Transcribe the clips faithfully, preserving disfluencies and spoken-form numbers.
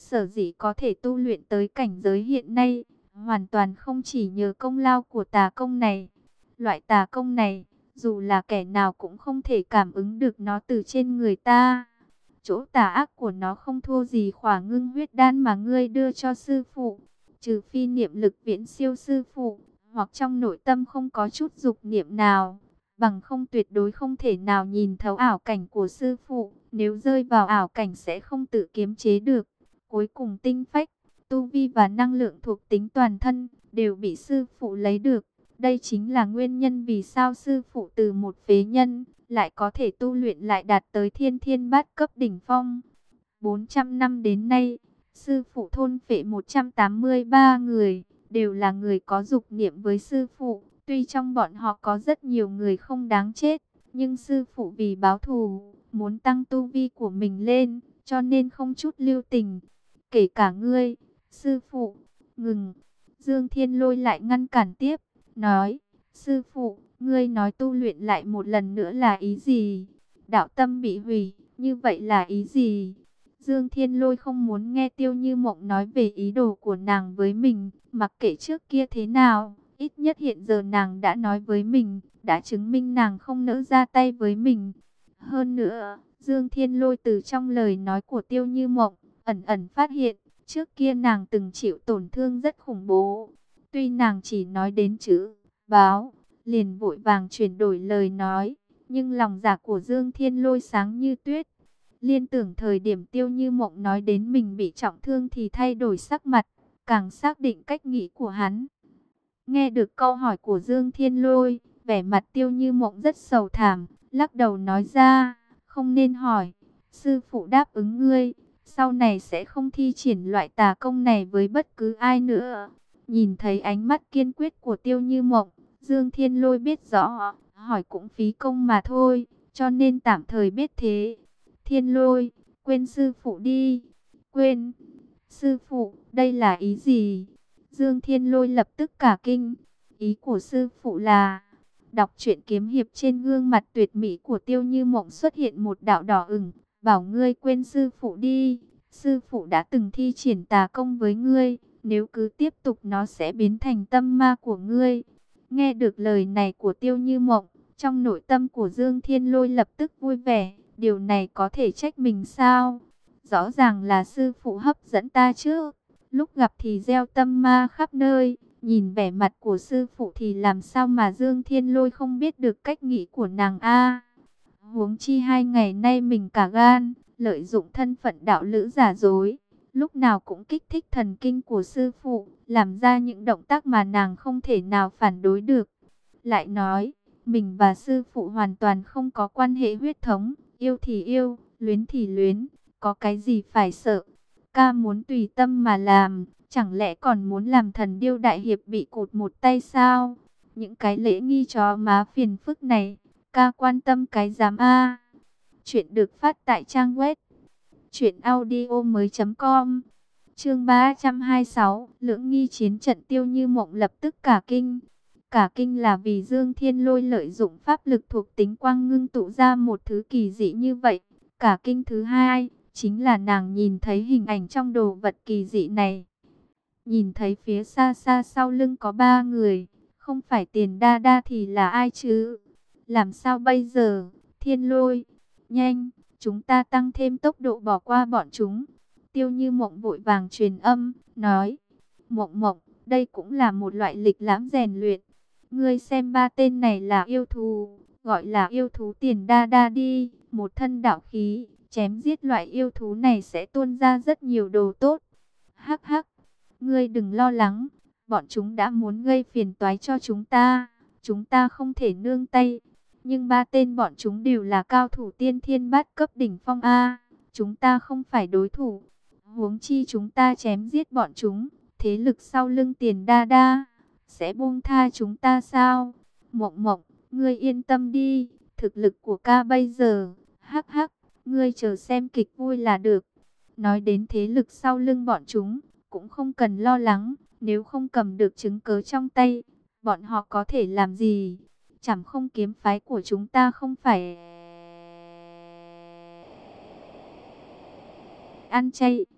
Sở dĩ có thể tu luyện tới cảnh giới hiện nay, hoàn toàn không chỉ nhờ công lao của tà công này. Loại tà công này, dù là kẻ nào cũng không thể cảm ứng được nó từ trên người ta. Chỗ tà ác của nó không thua gì khỏa ngưng huyết đan mà ngươi đưa cho sư phụ. Trừ phi niệm lực viễn siêu sư phụ, hoặc trong nội tâm không có chút dục niệm nào, bằng không tuyệt đối không thể nào nhìn thấu ảo cảnh của sư phụ. Nếu rơi vào ảo cảnh sẽ không tự kiềm chế được. Cuối cùng tinh phách, tu vi và năng lượng thuộc tính toàn thân đều bị sư phụ lấy được. Đây chính là nguyên nhân vì sao sư phụ từ một phế nhân lại có thể tu luyện lại đạt tới thiên thiên bát cấp đỉnh phong. bốn trăm năm đến nay, sư phụ thôn phệ một trăm tám mươi ba người, đều là người có dục niệm với sư phụ. Tuy trong bọn họ có rất nhiều người không đáng chết, nhưng sư phụ vì báo thù, muốn tăng tu vi của mình lên, cho nên không chút lưu tình. Kể cả ngươi, sư phụ, ngừng. Dương Thiên Lôi lại ngăn cản tiếp, nói, sư phụ, ngươi nói tu luyện lại một lần nữa là ý gì? Đạo tâm bị hủy, như vậy là ý gì? Dương Thiên Lôi không muốn nghe Tiêu Như Mộng nói về ý đồ của nàng với mình, mặc kệ trước kia thế nào, ít nhất hiện giờ nàng đã nói với mình, đã chứng minh nàng không nỡ ra tay với mình. Hơn nữa, Dương Thiên Lôi từ trong lời nói của Tiêu Như Mộng, ẩn ẩn phát hiện, trước kia nàng từng chịu tổn thương rất khủng bố. Tuy nàng chỉ nói đến chữ báo, liền vội vàng chuyển đổi lời nói, nhưng lòng dạ của Dương Thiên Lôi sáng như tuyết. Liên tưởng thời điểm Tiêu Như Mộng nói đến mình bị trọng thương thì thay đổi sắc mặt, càng xác định cách nghĩ của hắn. Nghe được câu hỏi của Dương Thiên Lôi, vẻ mặt Tiêu Như Mộng rất sầu thảm, lắc đầu nói ra, không nên hỏi. Sư phụ đáp ứng ngươi, sau này sẽ không thi triển loại tà công này với bất cứ ai nữa. Nhìn thấy ánh mắt kiên quyết của Tiêu Như Mộng, Dương Thiên Lôi biết rõ, hỏi cũng phí công mà thôi, cho nên tạm thời biết thế. Thiên Lôi, quên sư phụ đi. Quên? Sư phụ, đây là ý gì? Dương Thiên Lôi lập tức cả kinh. Ý của sư phụ là... Đọc truyện kiếm hiệp, trên gương mặt tuyệt mỹ của Tiêu Như Mộng xuất hiện một đạo đỏ ửng, bảo ngươi quên sư phụ đi. Sư phụ đã từng thi triển tà công với ngươi, nếu cứ tiếp tục nó sẽ biến thành tâm ma của ngươi. Nghe được lời này của Tiêu Như Mộng, trong nội tâm của Dương Thiên Lôi lập tức vui vẻ. Điều này có thể trách mình sao? Rõ ràng là sư phụ hấp dẫn ta chứ. Lúc gặp thì gieo tâm ma khắp nơi. Nhìn vẻ mặt của sư phụ thì làm sao mà Dương Thiên Lôi không biết được cách nghĩ của nàng a? Huống chi hai ngày nay mình cả gan, lợi dụng thân phận đạo lữ giả dối. Lúc nào cũng kích thích thần kinh của sư phụ, làm ra những động tác mà nàng không thể nào phản đối được. Lại nói, mình và sư phụ hoàn toàn không có quan hệ huyết thống. Yêu thì yêu, luyến thì luyến, có cái gì phải sợ. Ca muốn tùy tâm mà làm, chẳng lẽ còn muốn làm Thần Điêu đại hiệp bị cụt một tay sao? Những cái lễ nghi chó má phiền phức này, ca quan tâm cái dám a. Chuyện được phát tại trang web truyện audio mới chấm com. Chương ba trăm hai mươi sáu, Lưỡng nghi chiến trận. Tiêu Như Mộng lập tức cả kinh. Cả kinh là vì Dương Thiên Lôi lợi dụng pháp lực thuộc tính quang ngưng tụ ra một thứ kỳ dị như vậy. Cả kinh thứ hai, chính là nàng nhìn thấy hình ảnh trong đồ vật kỳ dị này. Nhìn thấy phía xa xa sau lưng có ba người, không phải Tiền Đa Đa thì là ai chứ? Làm sao bây giờ? Thiên Lôi, nhanh, chúng ta tăng thêm tốc độ bỏ qua bọn chúng. Tiêu Như Mộng vội vàng truyền âm, nói, Mộng Mộng, đây cũng là một loại lịch lãm rèn luyện. Ngươi xem ba tên này là yêu thú, gọi là yêu thú Tiền Đa Đa đi, một thân đạo khí, chém giết loại yêu thú này sẽ tuôn ra rất nhiều đồ tốt. Hắc hắc, ngươi đừng lo lắng, bọn chúng đã muốn gây phiền toái cho chúng ta, chúng ta không thể nương tay. Nhưng ba tên bọn chúng đều là cao thủ tiên thiên bát cấp đỉnh phong a, chúng ta không phải đối thủ. Huống chi chúng ta chém giết bọn chúng, thế lực sau lưng Tiền Đa Đa sẽ buông tha chúng ta sao? Mộng Mộng, ngươi yên tâm đi, thực lực của ca bây giờ, hắc hắc, ngươi chờ xem kịch vui là được. Nói đến thế lực sau lưng bọn chúng, cũng không cần lo lắng, nếu không cầm được chứng cớ trong tay, bọn họ có thể làm gì? Chẳng không kiếm phái của chúng ta không phải ăn chay.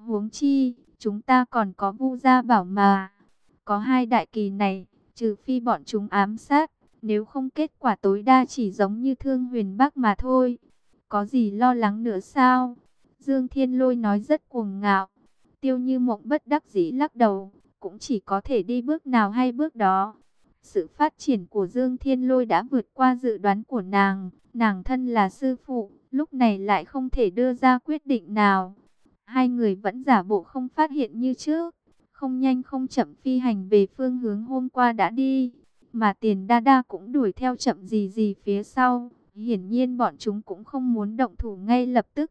Huống chi, chúng ta còn có Vu Gia Bảo mà. Có hai đại kỳ này, trừ phi bọn chúng ám sát, nếu không kết quả tối đa chỉ giống như Thương Huyền Bắc mà thôi. Có gì lo lắng nữa sao? Dương Thiên Lôi nói rất cuồng ngạo. Tiêu Như Mộng bất đắc dĩ lắc đầu, cũng chỉ có thể đi bước nào hay bước đó. Sự phát triển của Dương Thiên Lôi đã vượt qua dự đoán của nàng. Nàng thân là sư phụ, lúc này lại không thể đưa ra quyết định nào. Hai người vẫn giả bộ không phát hiện như trước, không nhanh không chậm phi hành về phương hướng hôm qua đã đi. Mà Tiền Đa Đa cũng đuổi theo chậm gì gì phía sau. Hiển nhiên bọn chúng cũng không muốn động thủ ngay lập tức.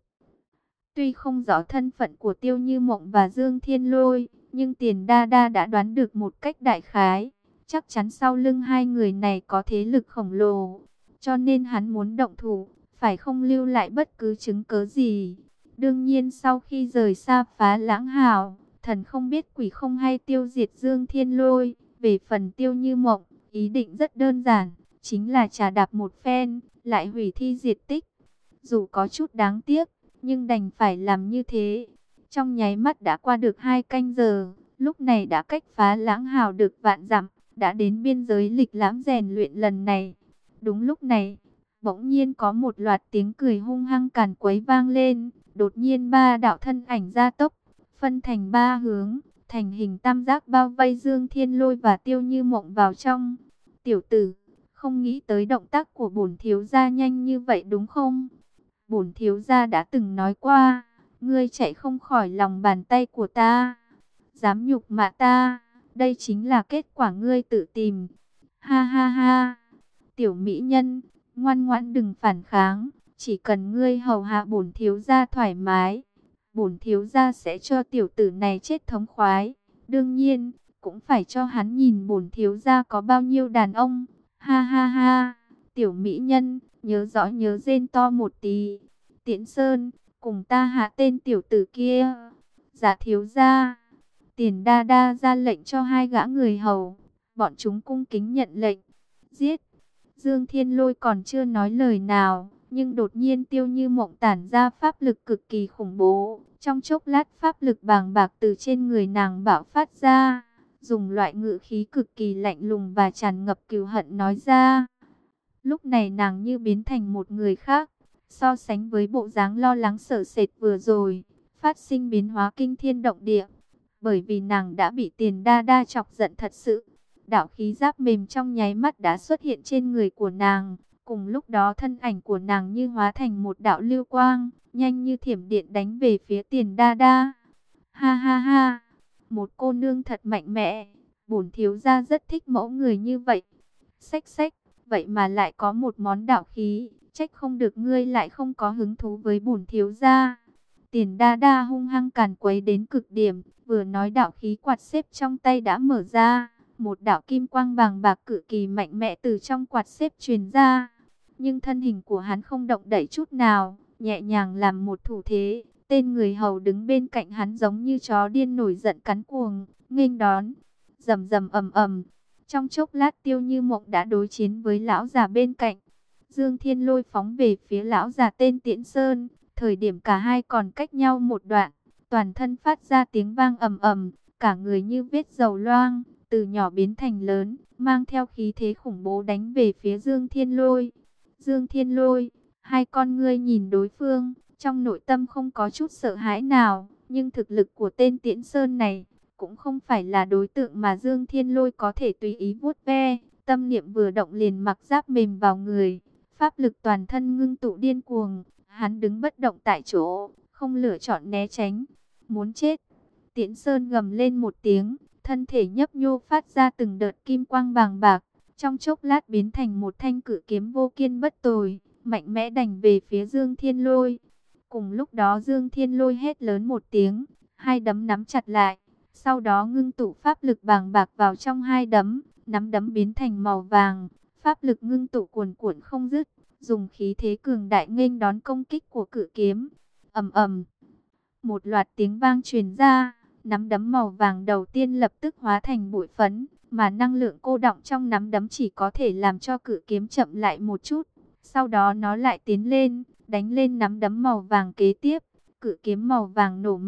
Tuy không rõ thân phận của Tiêu Như Mộng và Dương Thiên Lôi, nhưng Tiền Đa Đa đã đoán được một cách đại khái. Chắc chắn sau lưng hai người này có thế lực khổng lồ. Cho nên hắn muốn động thủ, phải không lưu lại bất cứ chứng cớ gì. Đương nhiên sau khi rời xa Phá Lãng Hào, thần không biết quỷ không hay tiêu diệt Dương Thiên Lôi. Về phần Tiêu Như Mộng, ý định rất đơn giản, chính là trà đạp một phen, lại hủy thi diệt tích. Dù có chút đáng tiếc, nhưng đành phải làm như thế. Trong nháy mắt đã qua được hai canh giờ, lúc này đã cách Phá Lãng Hào được vạn dặm, đã đến biên giới lịch lãm rèn luyện lần này. Đúng lúc này, bỗng nhiên có một loạt tiếng cười hung hăng càn quấy vang lên. Đột nhiên ba đạo thân ảnh gia tốc, phân thành ba hướng, thành hình tam giác bao vây Dương Thiên Lôi và Tiêu Như Mộng vào trong. Tiểu tử, không nghĩ tới động tác của bổn thiếu gia nhanh như vậy đúng không? Bổn thiếu gia đã từng nói qua, ngươi chạy không khỏi lòng bàn tay của ta. Dám nhục mạ ta, đây chính là kết quả ngươi tự tìm. Ha ha ha, tiểu mỹ nhân, ngoan ngoãn đừng phản kháng. Chỉ cần ngươi hầu hạ bổn thiếu gia thoải mái, bổn thiếu gia sẽ cho tiểu tử này chết thống khoái. Đương nhiên, cũng phải cho hắn nhìn bổn thiếu gia có bao nhiêu đàn ông. Ha ha ha, tiểu mỹ nhân, nhớ rõ nhớ rên to một tí. Tiễn Sơn, cùng ta hạ tên tiểu tử kia. Dạ thiếu gia. Tiền Đa Đa ra lệnh cho hai gã người hầu. Bọn chúng cung kính nhận lệnh. Giết. Dương Thiên Lôi còn chưa nói lời nào, nhưng đột nhiên Tiêu Như Mộng tản ra pháp lực cực kỳ khủng bố. Trong chốc lát pháp lực bàng bạc từ trên người nàng bạo phát ra, dùng loại ngữ khí cực kỳ lạnh lùng và tràn ngập cừu hận nói ra. Lúc này nàng như biến thành một người khác, so sánh với bộ dáng lo lắng sợ sệt vừa rồi, phát sinh biến hóa kinh thiên động địa. Bởi vì nàng đã bị Tiền Đa Đa chọc giận thật sự. Đạo khí giáp mềm trong nháy mắt đã xuất hiện trên người của nàng. Cùng lúc đó thân ảnh của nàng như hóa thành một đạo lưu quang, nhanh như thiểm điện đánh về phía Tiền Đa Đa. Ha ha ha, một cô nương thật mạnh mẽ, bổn thiếu gia rất thích mẫu người như vậy. Xách xách, vậy mà lại có một món đạo khí, trách không được ngươi lại không có hứng thú với bổn thiếu gia. Tiền Đa Đa hung hăng càn quấy đến cực điểm, vừa nói đạo khí quạt xếp trong tay đã mở ra. Một đạo kim quang vàng bạc cự kỳ mạnh mẽ từ trong quạt xếp truyền ra. Nhưng thân hình của hắn không động đậy chút nào, nhẹ nhàng làm một thủ thế. Tên người hầu đứng bên cạnh hắn giống như chó điên nổi giận cắn cuồng, nghênh đón. Rầm rầm ầm ầm. Trong chốc lát Tiêu Như Mộng đã đối chiến với lão già bên cạnh. Dương Thiên Lôi phóng về phía lão già tên Tiễn Sơn. Thời điểm cả hai còn cách nhau một đoạn, toàn thân phát ra tiếng vang ầm ầm, cả người như vết dầu loang, từ nhỏ biến thành lớn, mang theo khí thế khủng bố đánh về phía Dương Thiên Lôi. Dương Thiên Lôi, hai con ngươi nhìn đối phương, trong nội tâm không có chút sợ hãi nào, nhưng thực lực của tên Tiễn Sơn này cũng không phải là đối tượng mà Dương Thiên Lôi có thể tùy ý vuốt ve. Tâm niệm vừa động liền mặc giáp mềm vào người, pháp lực toàn thân ngưng tụ điên cuồng. Hắn đứng bất động tại chỗ, không lựa chọn né tránh. Muốn chết. Tiễn Sơn gầm lên một tiếng, thân thể nhấp nhô phát ra từng đợt kim quang vàng bạc. Trong chốc lát biến thành một thanh cự kiếm vô kiên bất tồi, mạnh mẽ đành về phía Dương Thiên Lôi. Cùng lúc đó Dương Thiên Lôi hét lớn một tiếng, hai đấm nắm chặt lại. Sau đó ngưng tụ pháp lực vàng bạc vào trong hai đấm, nắm đấm biến thành màu vàng. Pháp lực ngưng tụ cuồn cuộn không dứt, dùng khí thế cường đại nghênh đón công kích của cự kiếm. Ầm ầm, một loạt tiếng vang truyền ra, nắm đấm màu vàng đầu tiên lập tức hóa thành bụi phấn, mà năng lượng cô đọng trong nắm đấm chỉ có thể làm cho cự kiếm chậm lại một chút. Sau đó nó lại tiến lên, đánh lên nắm đấm màu vàng kế tiếp, cự kiếm màu vàng nổ mạnh,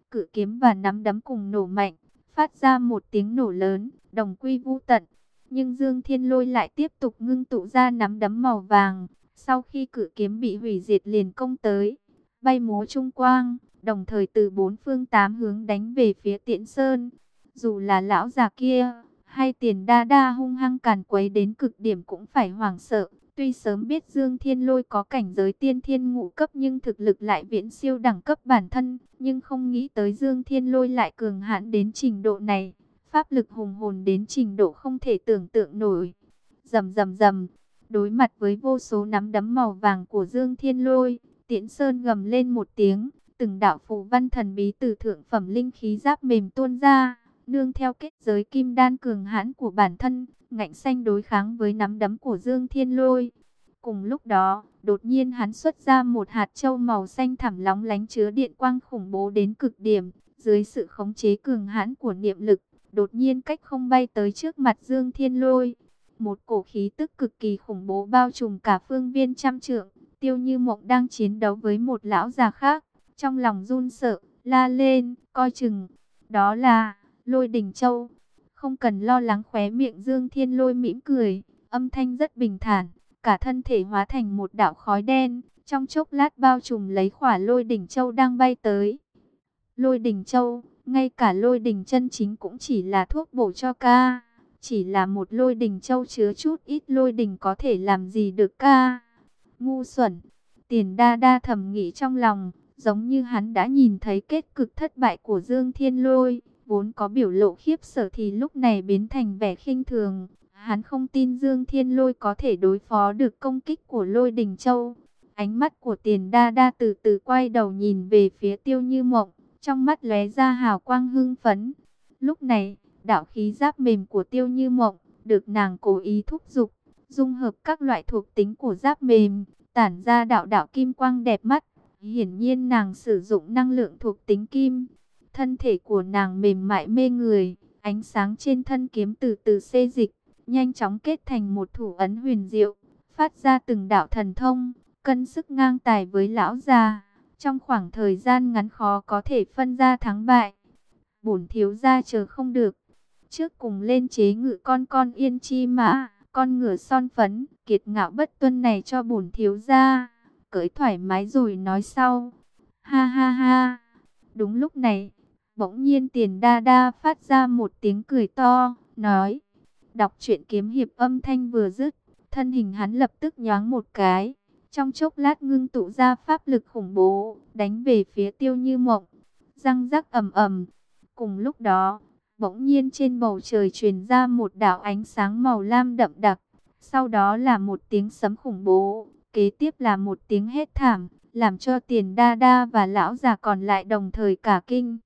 cự kiếm và nắm đấm cùng nổ mạnh, phát ra một tiếng nổ lớn, đồng quy vu tận. Nhưng Dương Thiên Lôi lại tiếp tục ngưng tụ ra nắm đấm màu vàng, sau khi cự kiếm bị hủy diệt liền công tới, bay múa trung quang, đồng thời từ bốn phương tám hướng đánh về phía Tiễn Sơn. Dù là lão già kia hay Tiền Đa Đa hung hăng càn quấy đến cực điểm cũng phải hoảng sợ. Tuy sớm biết Dương Thiên Lôi có cảnh giới tiên thiên ngũ cấp nhưng thực lực lại viễn siêu đẳng cấp bản thân, nhưng không nghĩ tới Dương Thiên Lôi lại cường hãn đến trình độ này, pháp lực hùng hồn đến trình độ không thể tưởng tượng nổi. Rầm rầm rầm, đối mặt với vô số nắm đấm màu vàng của Dương Thiên Lôi, Tiễn Sơn gầm lên một tiếng, từng đạo phù văn thần bí từ thượng phẩm linh khí giáp mềm tuôn ra, nương theo kết giới kim đan cường hãn của bản thân, ngạnh xanh đối kháng với nắm đấm của Dương Thiên Lôi. Cùng lúc đó, đột nhiên hắn xuất ra một hạt châu màu xanh thẳm lóng lánh chứa điện quang khủng bố đến cực điểm, dưới sự khống chế cường hãn của niệm lực, đột nhiên cách không bay tới trước mặt Dương Thiên Lôi. Một cổ khí tức cực kỳ khủng bố bao trùm cả phương viên trăm trượng. Tiêu Như Mộng đang chiến đấu với một lão già khác, trong lòng run sợ, la lên, coi chừng, đó là Lôi Đỉnh Châu. Không cần lo lắng, khóe miệng Dương Thiên Lôi mỉm cười, âm thanh rất bình thản, cả thân thể hóa thành một đạo khói đen, trong chốc lát bao trùm lấy khỏa Lôi Đỉnh Châu đang bay tới. Lôi Đỉnh Châu, ngay cả Lôi Đỉnh chân chính cũng chỉ là thuốc bổ cho ca, chỉ là một Lôi Đỉnh Châu chứa chút ít Lôi Đỉnh có thể làm gì được ca. Ngu xuẩn, Tiền Đa Đa thầm nghĩ trong lòng, giống như hắn đã nhìn thấy kết cục thất bại của Dương Thiên Lôi, vốn có biểu lộ khiếp sợ thì lúc này biến thành vẻ khinh thường. Hắn không tin Dương Thiên Lôi có thể đối phó được công kích của Lôi Đỉnh Châu. Ánh mắt của Tiền Đa Đa từ từ quay đầu nhìn về phía Tiêu Như Mộng, trong mắt lóe ra hào quang hưng phấn. Lúc này, đạo khí giáp mềm của Tiêu Như Mộng được nàng cố ý thúc giục, dung hợp các loại thuộc tính của giáp mềm, tản ra đạo đạo kim quang đẹp mắt. Hiển nhiên nàng sử dụng năng lượng thuộc tính kim. Thân thể của nàng mềm mại mê người, ánh sáng trên thân kiếm từ từ xê dịch, nhanh chóng kết thành một thủ ấn huyền diệu, phát ra từng đạo thần thông, cân sức ngang tài với lão già. Trong khoảng thời gian ngắn khó có thể phân ra thắng bại. Bổn thiếu gia chờ không được, trước cùng lên chế ngự con con yên chi mã, con ngựa son phấn, kiệt ngạo bất tuân này cho bổn thiếu gia, cưỡi thoải mái rồi nói sau. Ha ha ha. Đúng lúc này, bỗng nhiên Tiền Đa Đa phát ra một tiếng cười to, nói: đọc truyện kiếm hiệp. Âm thanh vừa dứt, thân hình hắn lập tức nhoáng một cái, trong chốc lát ngưng tụ ra pháp lực khủng bố, đánh về phía Tiêu Như Mộng. Răng rắc ầm ầm. Cùng lúc đó, bỗng nhiên trên bầu trời truyền ra một đạo ánh sáng màu lam đậm đặc, sau đó là một tiếng sấm khủng bố, kế tiếp là một tiếng hét thảm, làm cho Tiền Đa Đa và lão già còn lại đồng thời cả kinh.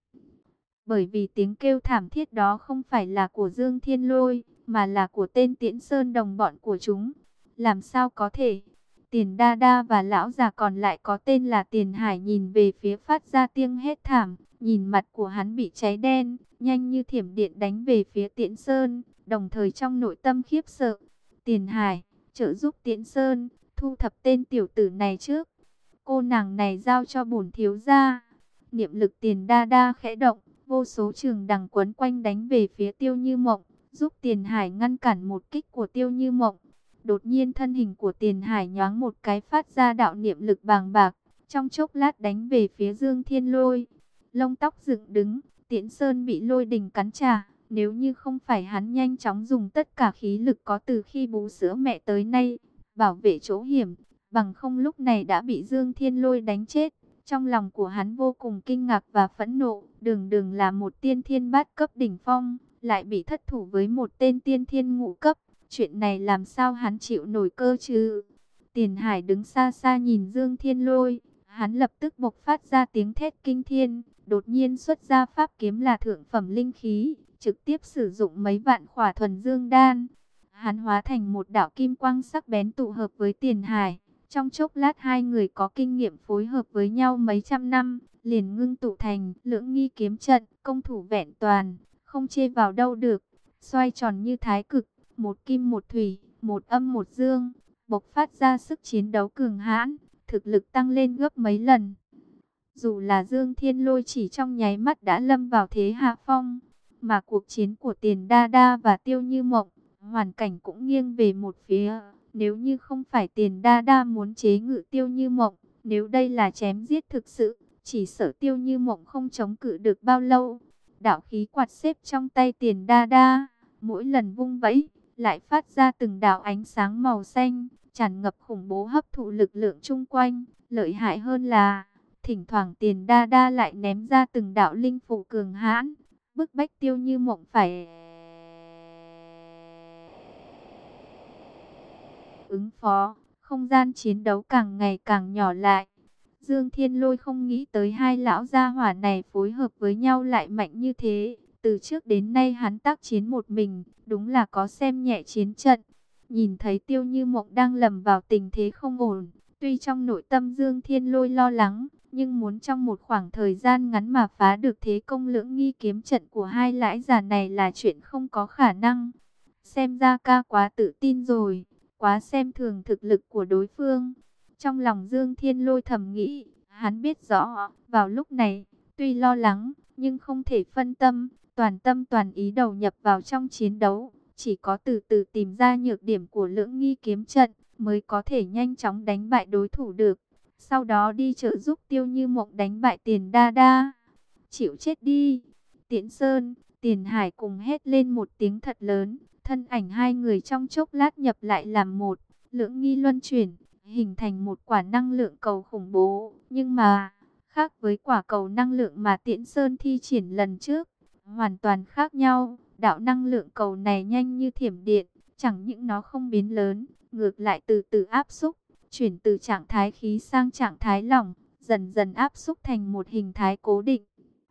Bởi vì tiếng kêu thảm thiết đó không phải là của Dương Thiên Lôi, mà là của tên Tiễn Sơn đồng bọn của chúng. Làm sao có thể? Tiền Đa Đa và lão già còn lại có tên là Tiền Hải nhìn về phía phát ra tiếng hét thảm, nhìn mặt của hắn bị cháy đen, nhanh như thiểm điện đánh về phía Tiễn Sơn, đồng thời trong nội tâm khiếp sợ. Tiền Hải, trợ giúp Tiễn Sơn, thu thập tên tiểu tử này trước. Cô nàng này giao cho bổn thiếu gia. Niệm lực Tiền Đa Đa khẽ động, vô số trường đằng quấn quanh đánh về phía Tiêu Như Mộng, giúp Tiền Hải ngăn cản một kích của Tiêu Như Mộng. Đột nhiên thân hình của Tiền Hải nhoáng một cái phát ra đạo niệm lực bàng bạc, trong chốc lát đánh về phía Dương Thiên Lôi. Lông tóc dựng đứng, Tiễn Sơn bị lôi đình cắn trả. Nếu như không phải hắn nhanh chóng dùng tất cả khí lực có từ khi bú sữa mẹ tới nay, bảo vệ chỗ hiểm, bằng không lúc này đã bị Dương Thiên Lôi đánh chết. Trong lòng của hắn vô cùng kinh ngạc và phẫn nộ, đường đường là một tiên thiên bát cấp đỉnh phong, lại bị thất thủ với một tên tiên thiên ngũ cấp. Chuyện này làm sao hắn chịu nổi cơ chứ? Tiền Hải đứng xa xa nhìn Dương Thiên Lôi, hắn lập tức bộc phát ra tiếng thét kinh thiên, đột nhiên xuất ra pháp kiếm là thượng phẩm linh khí, trực tiếp sử dụng mấy vạn khỏa thuần dương đan. Hắn hóa thành một đạo kim quang sắc bén tụ hợp với Tiền Hải. Trong chốc lát hai người có kinh nghiệm phối hợp với nhau mấy trăm năm, liền ngưng tụ thành lưỡng nghi kiếm trận, công thủ vẹn toàn, không chê vào đâu được, xoay tròn như thái cực, một kim một thủy, một âm một dương, bộc phát ra sức chiến đấu cường hãn, thực lực tăng lên gấp mấy lần. Dù là Dương Thiên Lôi chỉ trong nháy mắt đã lâm vào thế hạ phong, mà cuộc chiến của Tiền Đa Đa và Tiêu Như Mộng, hoàn cảnh cũng nghiêng về một phía. Nếu như không phải Tiền Đa Đa muốn chế ngự Tiêu Như Mộng, nếu đây là chém giết thực sự, chỉ sợ Tiêu Như Mộng không chống cự được bao lâu. Đạo khí quạt xếp trong tay Tiền Đa Đa, mỗi lần vung vẫy, lại phát ra từng đạo ánh sáng màu xanh, tràn ngập khủng bố hấp thụ lực lượng chung quanh. Lợi hại hơn là, thỉnh thoảng Tiền Đa Đa lại ném ra từng đạo linh phù cường hãn, bức bách Tiêu Như Mộng phải ứng phó. Không gian chiến đấu càng ngày càng nhỏ lại. Dương Thiên Lôi không nghĩ tới hai lão gia hỏa này phối hợp với nhau lại mạnh như thế. Từ trước đến nay hắn tác chiến một mình, đúng là có xem nhẹ chiến trận. Nhìn thấy Tiêu Như Mộng đang lầm vào tình thế không ổn, tuy trong nội tâm Dương Thiên Lôi lo lắng, nhưng muốn trong một khoảng thời gian ngắn mà phá được thế công lưỡng nghi kiếm trận của hai lão già này là chuyện không có khả năng. Xem ra ca quá tự tin rồi, quá xem thường thực lực của đối phương. Trong lòng Dương Thiên Lôi thầm nghĩ, hắn biết rõ, vào lúc này, tuy lo lắng, nhưng không thể phân tâm, toàn tâm toàn ý đầu nhập vào trong chiến đấu. Chỉ có từ từ tìm ra nhược điểm của lưỡng nghi kiếm trận, mới có thể nhanh chóng đánh bại đối thủ được. Sau đó đi trợ giúp Tiêu Như Mộng đánh bại Tiền Đa Đa. Chịu chết đi! Tiễn Sơn, Tiền Hải cùng hét lên một tiếng thật lớn. Thân ảnh hai người trong chốc lát nhập lại làm một, lưỡng nghi luân chuyển, hình thành một quả năng lượng cầu khủng bố. Nhưng mà, khác với quả cầu năng lượng mà Tiễn Sơn thi triển lần trước, hoàn toàn khác nhau. Đạo năng lượng cầu này nhanh như thiểm điện, chẳng những nó không biến lớn, ngược lại từ từ áp xúc, chuyển từ trạng thái khí sang trạng thái lỏng, dần dần áp xúc thành một hình thái cố định.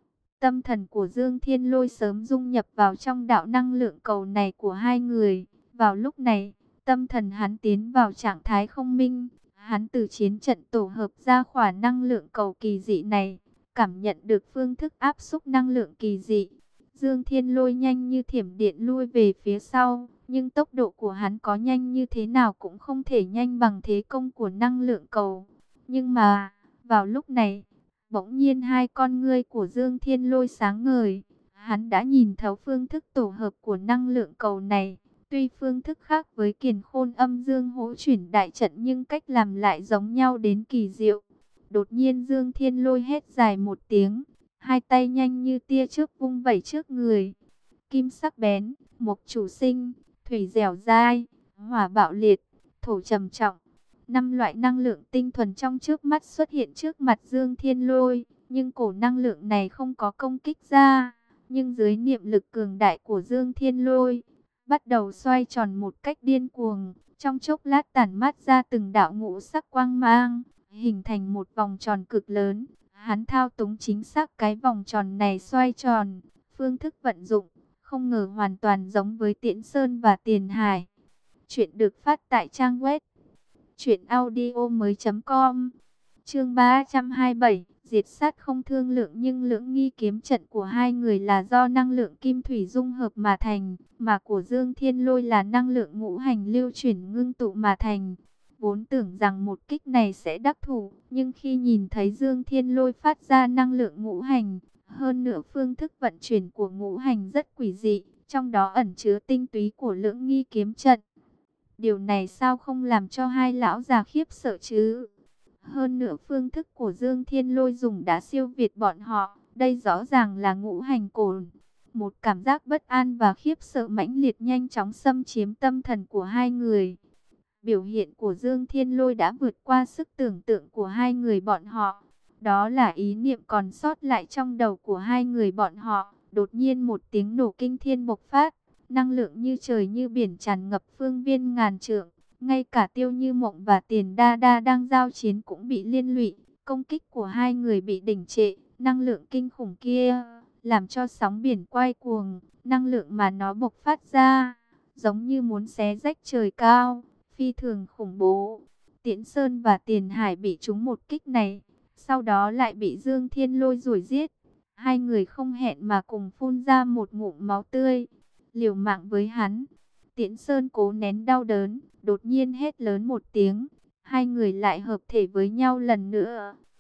Tâm thần của Dương Thiên Lôi sớm dung nhập vào trong đạo năng lượng cầu này của hai người. Vào lúc này, tâm thần hắn tiến vào trạng thái không minh. Hắn từ chiến trận tổ hợp ra khỏa năng lượng cầu kỳ dị này, cảm nhận được phương thức áp xúc năng lượng kỳ dị. Dương Thiên Lôi nhanh như thiểm điện lui về phía sau, nhưng tốc độ của hắn có nhanh như thế nào cũng không thể nhanh bằng thế công của năng lượng cầu. Nhưng mà, vào lúc này, bỗng nhiên hai con ngươi của Dương Thiên Lôi sáng ngời. Hắn đã nhìn thấu phương thức tổ hợp của năng lượng cầu này. Tuy phương thức khác với Kiền Khôn Âm Dương Hỗ Chuyển Đại Trận, nhưng cách làm lại giống nhau đến kỳ diệu. Đột nhiên Dương Thiên Lôi hét dài một tiếng, hai tay nhanh như tia chớp vung vẩy trước người. Kim sắc bén, mộc chủ sinh, thủy dẻo dai, hỏa bạo liệt, thổ trầm trọng. Năm loại năng lượng tinh thuần trong trước mắt xuất hiện trước mặt Dương Thiên Lôi, nhưng cổ năng lượng này không có công kích ra. Nhưng dưới niệm lực cường đại của Dương Thiên Lôi, bắt đầu xoay tròn một cách điên cuồng, trong chốc lát tản mát ra từng đạo ngũ sắc quang mang, hình thành một vòng tròn cực lớn. Hắn thao túng chính xác cái vòng tròn này xoay tròn, phương thức vận dụng, không ngờ hoàn toàn giống với Tiễn Sơn và Tiền Hải. Chuyện được phát tại trang web truyện audio mới chấm com. Chương ba trăm hai mươi bảy, diệt sát không thương lượng. Nhưng lưỡng nghi kiếm trận của hai người là do năng lượng kim thủy dung hợp mà thành, mà của Dương Thiên Lôi là năng lượng ngũ hành lưu chuyển ngưng tụ mà thành. Vốn tưởng rằng một kích này sẽ đắc thủ, nhưng khi nhìn thấy Dương Thiên Lôi phát ra năng lượng ngũ hành, hơn nữa phương thức vận chuyển của ngũ hành rất quỷ dị, trong đó ẩn chứa tinh túy của lưỡng nghi kiếm trận. Điều này sao không làm cho hai lão già khiếp sợ chứ? Hơn nữa phương thức của Dương Thiên Lôi dùng đã siêu việt bọn họ, đây rõ ràng là ngũ hành cồn. Một cảm giác bất an và khiếp sợ mãnh liệt nhanh chóng xâm chiếm tâm thần của hai người. Biểu hiện của Dương Thiên Lôi đã vượt qua sức tưởng tượng của hai người bọn họ. Đó là ý niệm còn sót lại trong đầu của hai người bọn họ. Đột nhiên một tiếng nổ kinh thiên bộc phát, năng lượng như trời như biển tràn ngập phương viên ngàn trượng. Ngay cả Tiêu Như Mộng và Tiền Đa Đa đang giao chiến cũng bị liên lụy. Công kích của hai người bị đình trệ. Năng lượng kinh khủng kia làm cho sóng biển quay cuồng. Năng lượng mà nó bộc phát ra giống như muốn xé rách trời cao, phi thường khủng bố. Tiễn Sơn và Tiền Hải bị trúng một kích này, sau đó lại bị Dương Thiên Lôi đuổi giết. Hai người không hẹn mà cùng phun ra một ngụm máu tươi, liều mạng với hắn. Tiễn Sơn cố nén đau đớn, đột nhiên hét lớn một tiếng. Hai người lại hợp thể với nhau lần nữa.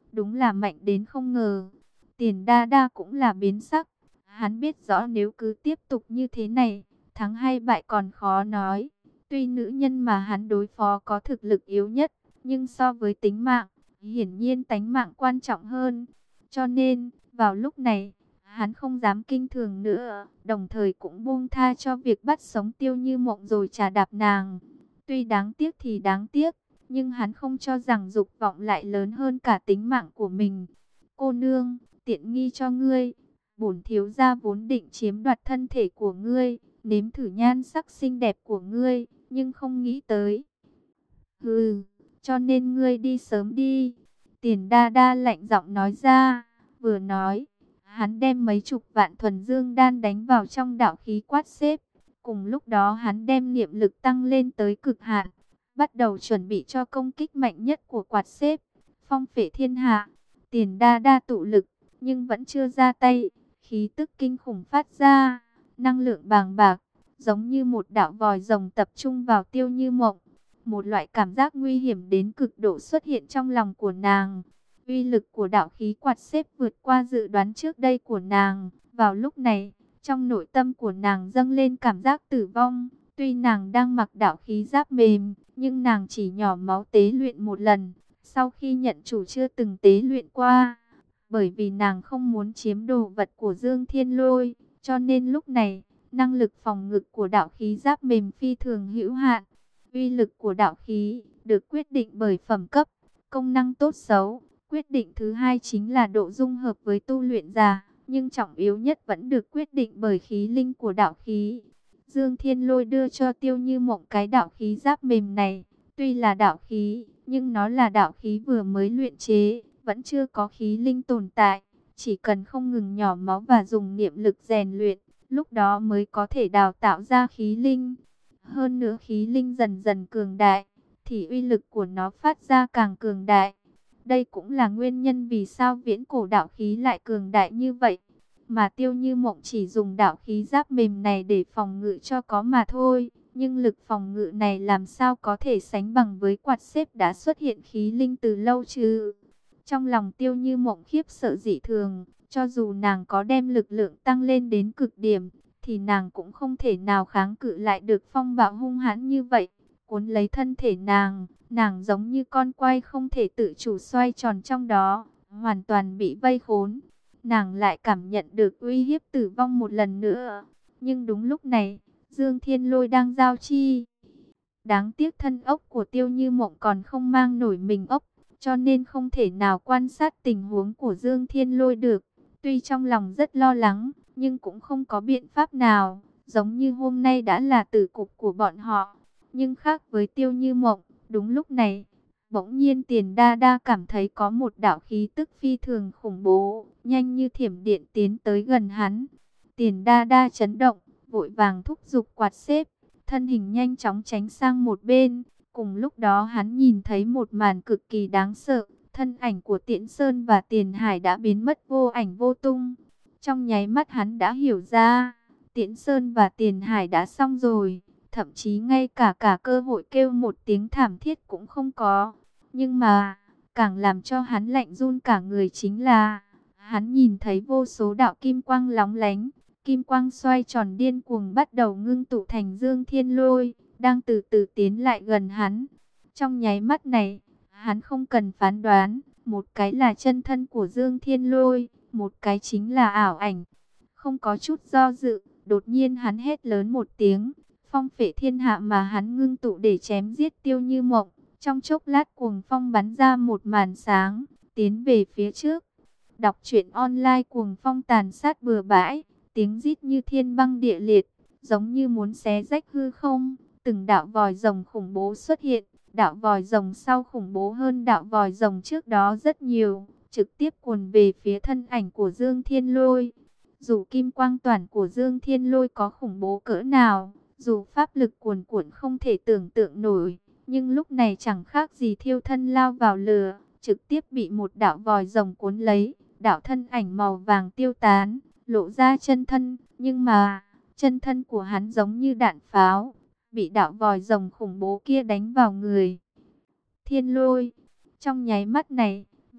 đúng là mạnh đến không ngờ. Tiền Đa Đa cũng là biến sắc, hắn biết rõ nếu cứ tiếp tục như thế này, thắng hay bại còn khó nói. Tuy nữ nhân mà hắn đối phó có thực lực yếu nhất, nhưng so với tính mạng, hiển nhiên tánh mạng quan trọng hơn. Cho nên, vào lúc này, hắn không dám kinh thường nữa, đồng thời cũng buông tha cho việc bắt sống Tiêu Như Mộng rồi trà đạp nàng. Tuy đáng tiếc thì đáng tiếc, nhưng hắn không cho rằng dục vọng lại lớn hơn cả tính mạng của mình. Cô nương, tiện nghi cho ngươi, bổn thiếu gia vốn định chiếm đoạt thân thể của ngươi, nếm thử nhan sắc xinh đẹp của ngươi, nhưng không nghĩ tới. Hừ, cho nên ngươi đi sớm đi. Tiền Đa Đa lạnh giọng nói ra, vừa nói, hắn đem mấy chục vạn thuần dương đan đánh vào trong đạo khí quát xếp. Cùng lúc đó hắn đem niệm lực tăng lên tới cực hạn, bắt đầu chuẩn bị cho công kích mạnh nhất của quạt xếp, phong phệ thiên hạ. Tiền Đa Đa tụ lực, nhưng vẫn chưa ra tay, khí tức kinh khủng phát ra, năng lượng bàng bạc, giống như một đạo vòi rồng tập trung vào Tiêu Như Mộng. Một loại cảm giác nguy hiểm đến cực độ xuất hiện trong lòng của nàng. Uy lực của đạo khí quạt xếp vượt qua dự đoán trước đây của nàng. Vào lúc này, trong nội tâm của nàng dâng lên cảm giác tử vong. Tuy nàng đang mặc đạo khí giáp mềm, nhưng nàng chỉ nhỏ máu tế luyện một lần. Sau khi nhận chủ chưa từng tế luyện qua, bởi vì nàng không muốn chiếm đồ vật của Dương Thiên Lôi, cho nên lúc này, năng lực phòng ngự của đạo khí giáp mềm phi thường hữu hạn. Uy lực của đạo khí được quyết định bởi phẩm cấp, công năng tốt xấu. Quyết định thứ hai chính là độ dung hợp với tu luyện giả, nhưng trọng yếu nhất vẫn được quyết định bởi khí linh của đạo khí. Dương Thiên Lôi đưa cho Tiêu Như Mộng cái đạo khí giáp mềm này, tuy là đạo khí, nhưng nó là đạo khí vừa mới luyện chế, vẫn chưa có khí linh tồn tại. Chỉ cần không ngừng nhỏ máu và dùng niệm lực rèn luyện, lúc đó mới có thể đào tạo ra khí linh. Hơn nữa khí linh dần dần cường đại, thì uy lực của nó phát ra càng cường đại. Đây cũng là nguyên nhân vì sao viễn cổ đạo khí lại cường đại như vậy. Mà Tiêu Như Mộng chỉ dùng đạo khí giáp mềm này để phòng ngự cho có mà thôi. Nhưng lực phòng ngự này làm sao có thể sánh bằng với quạt xếp đã xuất hiện khí linh từ lâu chứ. Trong lòng Tiêu Như Mộng khiếp sợ dị thường, cho dù nàng có đem lực lượng tăng lên đến cực điểm, thì nàng cũng không thể nào kháng cự lại được phong bạo hung hãn như vậy. Cuốn lấy thân thể nàng, nàng giống như con quay không thể tự chủ xoay tròn trong đó, hoàn toàn bị vây khốn. Nàng lại cảm nhận được uy hiếp tử vong một lần nữa. Nhưng đúng lúc này, Dương Thiên Lôi đang giao chi. Đáng tiếc thân ốc của Tiêu Như Mộng còn không mang nổi mình ốc, cho nên không thể nào quan sát tình huống của Dương Thiên Lôi được. Tuy trong lòng rất lo lắng, nhưng cũng không có biện pháp nào, giống như hôm nay đã là tử cục của bọn họ. Nhưng khác với Tiêu Như Mộng, đúng lúc này, bỗng nhiên Tiền Đa Đa cảm thấy có một đạo khí tức phi thường khủng bố, nhanh như thiểm điện tiến tới gần hắn. Tiền Đa Đa chấn động, vội vàng thúc giục quạt xếp, thân hình nhanh chóng tránh sang một bên. Cùng lúc đó hắn nhìn thấy một màn cực kỳ đáng sợ, thân ảnh của Tiễn Sơn và Tiền Hải đã biến mất vô ảnh vô tung. Trong nháy mắt hắn đã hiểu ra, Tiễn Sơn và Tiền Hải đã xong rồi, thậm chí ngay cả cả cơ hội kêu một tiếng thảm thiết cũng không có. Nhưng mà, càng làm cho hắn lạnh run cả người chính là, hắn nhìn thấy vô số đạo kim quang lóng lánh, kim quang xoay tròn điên cuồng bắt đầu ngưng tụ thành Dương Thiên Lôi, đang từ từ tiến lại gần hắn. Trong nháy mắt này, hắn không cần phán đoán, một cái là chân thân của Dương Thiên Lôi, một cái chính là ảo ảnh. Không có chút do dự, đột nhiên hắn hét lớn một tiếng, phong phệ thiên hạ mà hắn ngưng tụ để chém giết Tiêu Như Mộng. Trong chốc lát cuồng phong bắn ra một màn sáng, tiến về phía trước. Đọc truyện online cuồng phong tàn sát bừa bãi, tiếng rít như thiên băng địa liệt, giống như muốn xé rách hư không. Từng đạo vòi rồng khủng bố xuất hiện, đạo vòi rồng sau khủng bố hơn đạo vòi rồng trước đó rất nhiều, trực tiếp cuồn về phía thân ảnh của Dương Thiên Lôi. Dù kim quang toàn của Dương Thiên Lôi có khủng bố cỡ nào, dù pháp lực cuồn cuộn không thể tưởng tượng nổi, nhưng lúc này chẳng khác gì thiêu thân lao vào lửa, trực tiếp bị một đạo vòi rồng cuốn lấy, đạo thân ảnh màu vàng tiêu tán, lộ ra chân thân, nhưng mà chân thân của hắn giống như đạn pháo, bị đạo vòi rồng khủng bố kia đánh vào người. Thiên Lôi, trong nháy mắt này,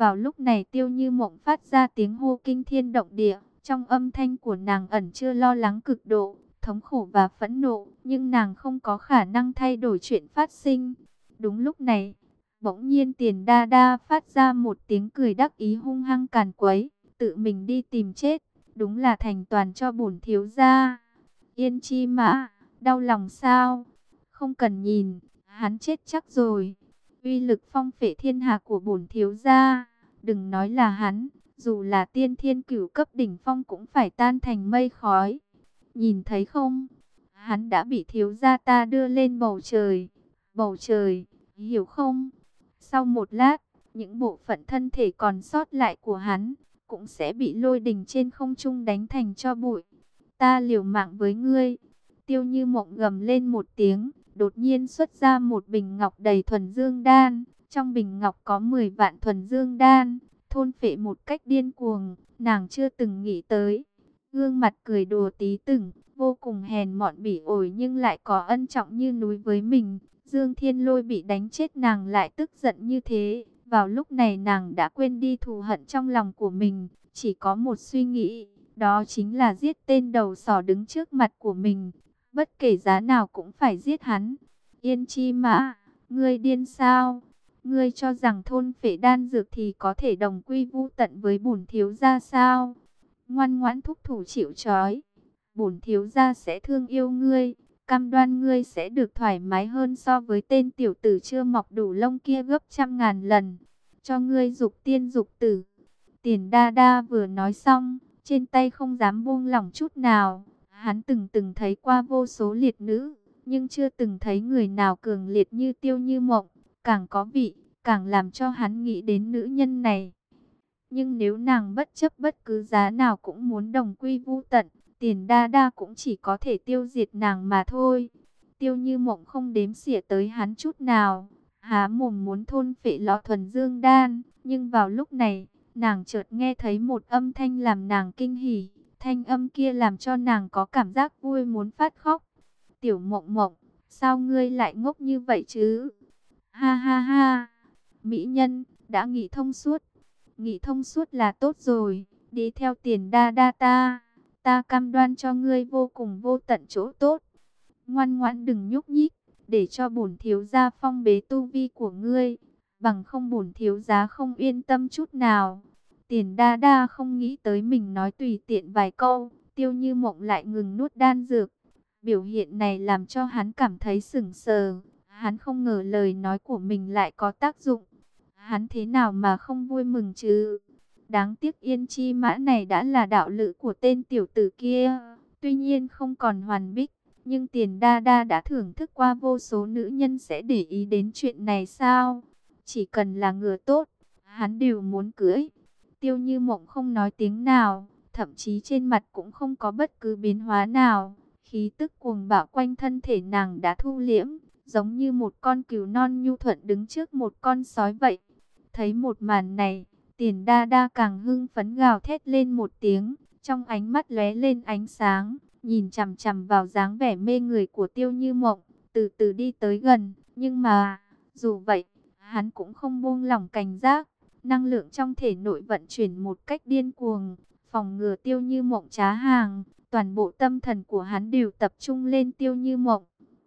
Vào lúc này Tiêu Như Mộng phát ra tiếng hô kinh thiên động địa. Trong âm thanh của nàng ẩn chứa lo lắng cực độ, thống khổ và phẫn nộ. Nhưng nàng không có khả năng thay đổi chuyện phát sinh. Đúng lúc này, bỗng nhiên Tiền Đa Đa phát ra một tiếng cười đắc ý hung hăng càn quấy. Tự mình đi tìm chết, đúng là thành toàn cho bổn thiếu gia. Yên Chi Mã, đau lòng sao? Không cần nhìn, hắn chết chắc rồi. Uy lực phong phệ thiên hạ của bổn thiếu gia, đừng nói là hắn, dù là tiên thiên cửu cấp đỉnh phong cũng phải tan thành mây khói. Nhìn thấy không? Hắn đã bị thiếu gia ta đưa lên bầu trời. Bầu trời, hiểu không? Sau một lát, những bộ phận thân thể còn sót lại của hắn cũng sẽ bị lôi đình trên không trung đánh thành tro bụi. Ta liều mạng với ngươi. Tiêu Như Mộng gầm lên một tiếng, đột nhiên xuất ra một bình ngọc đầy thuần dương đan. Trong bình ngọc có mười vạn thuần dương đan, thôn phệ một cách điên cuồng, nàng chưa từng nghĩ tới. Gương mặt cười đùa tí từng, vô cùng hèn mọn bỉ ổi nhưng lại có ân trọng như núi với mình. Dương Thiên Lôi bị đánh chết nàng lại tức giận như thế. Vào lúc này nàng đã quên đi thù hận trong lòng của mình, chỉ có một suy nghĩ, đó chính là giết tên đầu sỏ đứng trước mặt của mình. Bất kể giá nào cũng phải giết hắn. Yên Chi Mã, ngươi điên sao? Ngươi cho rằng thôn phệ đan dược thì có thể đồng quy vu tận với bổn thiếu gia sao? Ngoan ngoãn thúc thủ chịu trói. Bổn thiếu gia sẽ thương yêu ngươi, cam đoan ngươi sẽ được thoải mái hơn so với tên tiểu tử chưa mọc đủ lông kia gấp trăm ngàn lần. Cho ngươi dục tiên dục tử. Tiền Đa Đa vừa nói xong, trên tay không dám buông lỏng chút nào. Hắn từng từng thấy qua vô số liệt nữ, nhưng chưa từng thấy người nào cường liệt như Tiêu Như Mộng. Càng có vị, càng làm cho hắn nghĩ đến nữ nhân này. Nhưng nếu nàng bất chấp bất cứ giá nào cũng muốn đồng quy vu tận, Tiền Đa Đa cũng chỉ có thể tiêu diệt nàng mà thôi. Tiêu Như Mộng không đếm xỉa tới hắn chút nào, há mồm muốn thôn phệ lọ thuần dương đan. Nhưng vào lúc này, nàng chợt nghe thấy một âm thanh làm nàng kinh hỉ. Thanh âm kia làm cho nàng có cảm giác vui muốn phát khóc. Tiểu Mộng Mộng, sao ngươi lại ngốc như vậy chứ? Ha ha ha, mỹ nhân, đã nghĩ thông suốt. Nghĩ thông suốt là tốt rồi, đi theo Tiền Đa Đa ta. Ta cam đoan cho ngươi vô cùng vô tận chỗ tốt. Ngoan ngoãn đừng nhúc nhích, để cho bổn thiếu gia phong bế tu vi của ngươi. Bằng không bổn thiếu gia không yên tâm chút nào. Tiền Đa Đa không nghĩ tới mình nói tùy tiện vài câu, Tiêu Như Mộng lại ngừng nuốt đan dược. Biểu hiện này làm cho hắn cảm thấy sững sờ. Hắn không ngờ lời nói của mình lại có tác dụng. Hắn thế nào mà không vui mừng chứ? Đáng tiếc Yên Chi Mã này đã là đạo lữ của tên tiểu tử kia. Tuy nhiên không còn hoàn bích, nhưng Tiền Đa Đa đã thưởng thức qua vô số nữ nhân sẽ để ý đến chuyện này sao? Chỉ cần là ngựa tốt, hắn đều muốn cưỡi. Tiêu Như Mộng không nói tiếng nào, thậm chí trên mặt cũng không có bất cứ biến hóa nào. Khí tức cuồng bạo quanh thân thể nàng đã thu liễm, giống như một con cừu non nhu thuận đứng trước một con sói vậy. Thấy một màn này, Tiền Đa Đa càng hưng phấn gào thét lên một tiếng, trong ánh mắt lóe lên ánh sáng, nhìn chằm chằm vào dáng vẻ mê người của Tiêu Như Mộng, từ từ đi tới gần. Nhưng mà, dù vậy, hắn cũng không buông lỏng cảnh giác, năng lượng trong thể nội vận chuyển một cách điên cuồng, phòng ngừa Tiêu Như Mộng trá hàng. Toàn bộ tâm thần của hắn đều tập trung lên Tiêu Như Mộng.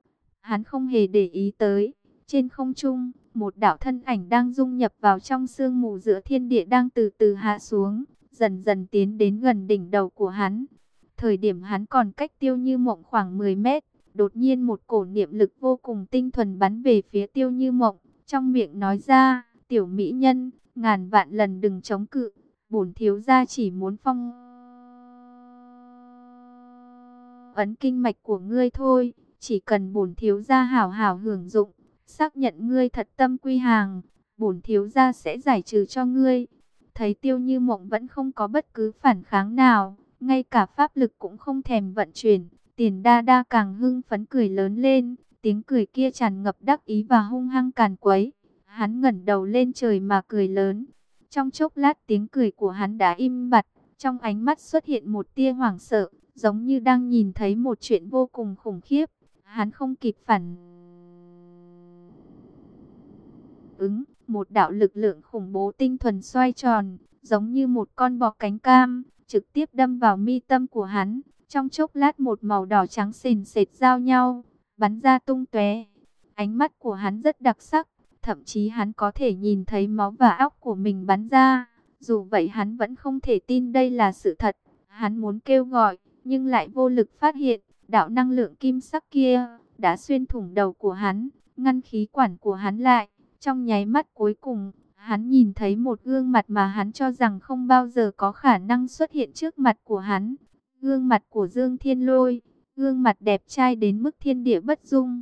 Hắn không hề để ý tới, trên không trung, một đạo thân ảnh đang dung nhập vào trong sương mù giữa thiên địa đang từ từ hạ xuống, dần dần tiến đến gần đỉnh đầu của hắn. Thời điểm hắn còn cách Tiêu Như Mộng khoảng mười mét, đột nhiên một cổ niệm lực vô cùng tinh thuần bắn về phía Tiêu Như Mộng, trong miệng nói ra: "Tiểu mỹ nhân, ngàn vạn lần đừng chống cự, bổn thiếu gia chỉ muốn phong ấn kinh mạch của ngươi thôi, chỉ cần bổn thiếu gia hảo hảo hưởng dụng, xác nhận ngươi thật tâm quy hàng, bổn thiếu gia sẽ giải trừ cho ngươi." Thấy Tiêu Như Mộng vẫn không có bất cứ phản kháng nào, ngay cả pháp lực cũng không thèm vận chuyển, Tiền Đa Đa càng hưng phấn cười lớn lên, tiếng cười kia tràn ngập đắc ý và hung hăng càn quấy. Hắn ngẩng đầu lên trời mà cười lớn. Trong chốc lát tiếng cười của hắn đã im bặt, trong ánh mắt xuất hiện một tia hoảng sợ, giống như đang nhìn thấy một chuyện vô cùng khủng khiếp. Hắn không kịp phản ứng, Một đạo lực lượng khủng bố tinh thuần xoay tròn, giống như một con bọ cánh cam, trực tiếp đâm vào mi tâm của hắn. Trong chốc lát một màu đỏ trắng sền sệt giao nhau, bắn ra tung tóe. Ánh mắt của hắn rất đặc sắc, thậm chí hắn có thể nhìn thấy máu và óc của mình bắn ra. Dù vậy hắn vẫn không thể tin đây là sự thật. Hắn muốn kêu gọi, nhưng lại vô lực phát hiện, đạo năng lượng kim sắc kia đã xuyên thủng đầu của hắn, ngăn khí quản của hắn lại. Trong nháy mắt cuối cùng, hắn nhìn thấy một gương mặt mà hắn cho rằng không bao giờ có khả năng xuất hiện trước mặt của hắn. Gương mặt của Dương Thiên Lôi, gương mặt đẹp trai đến mức thiên địa bất dung.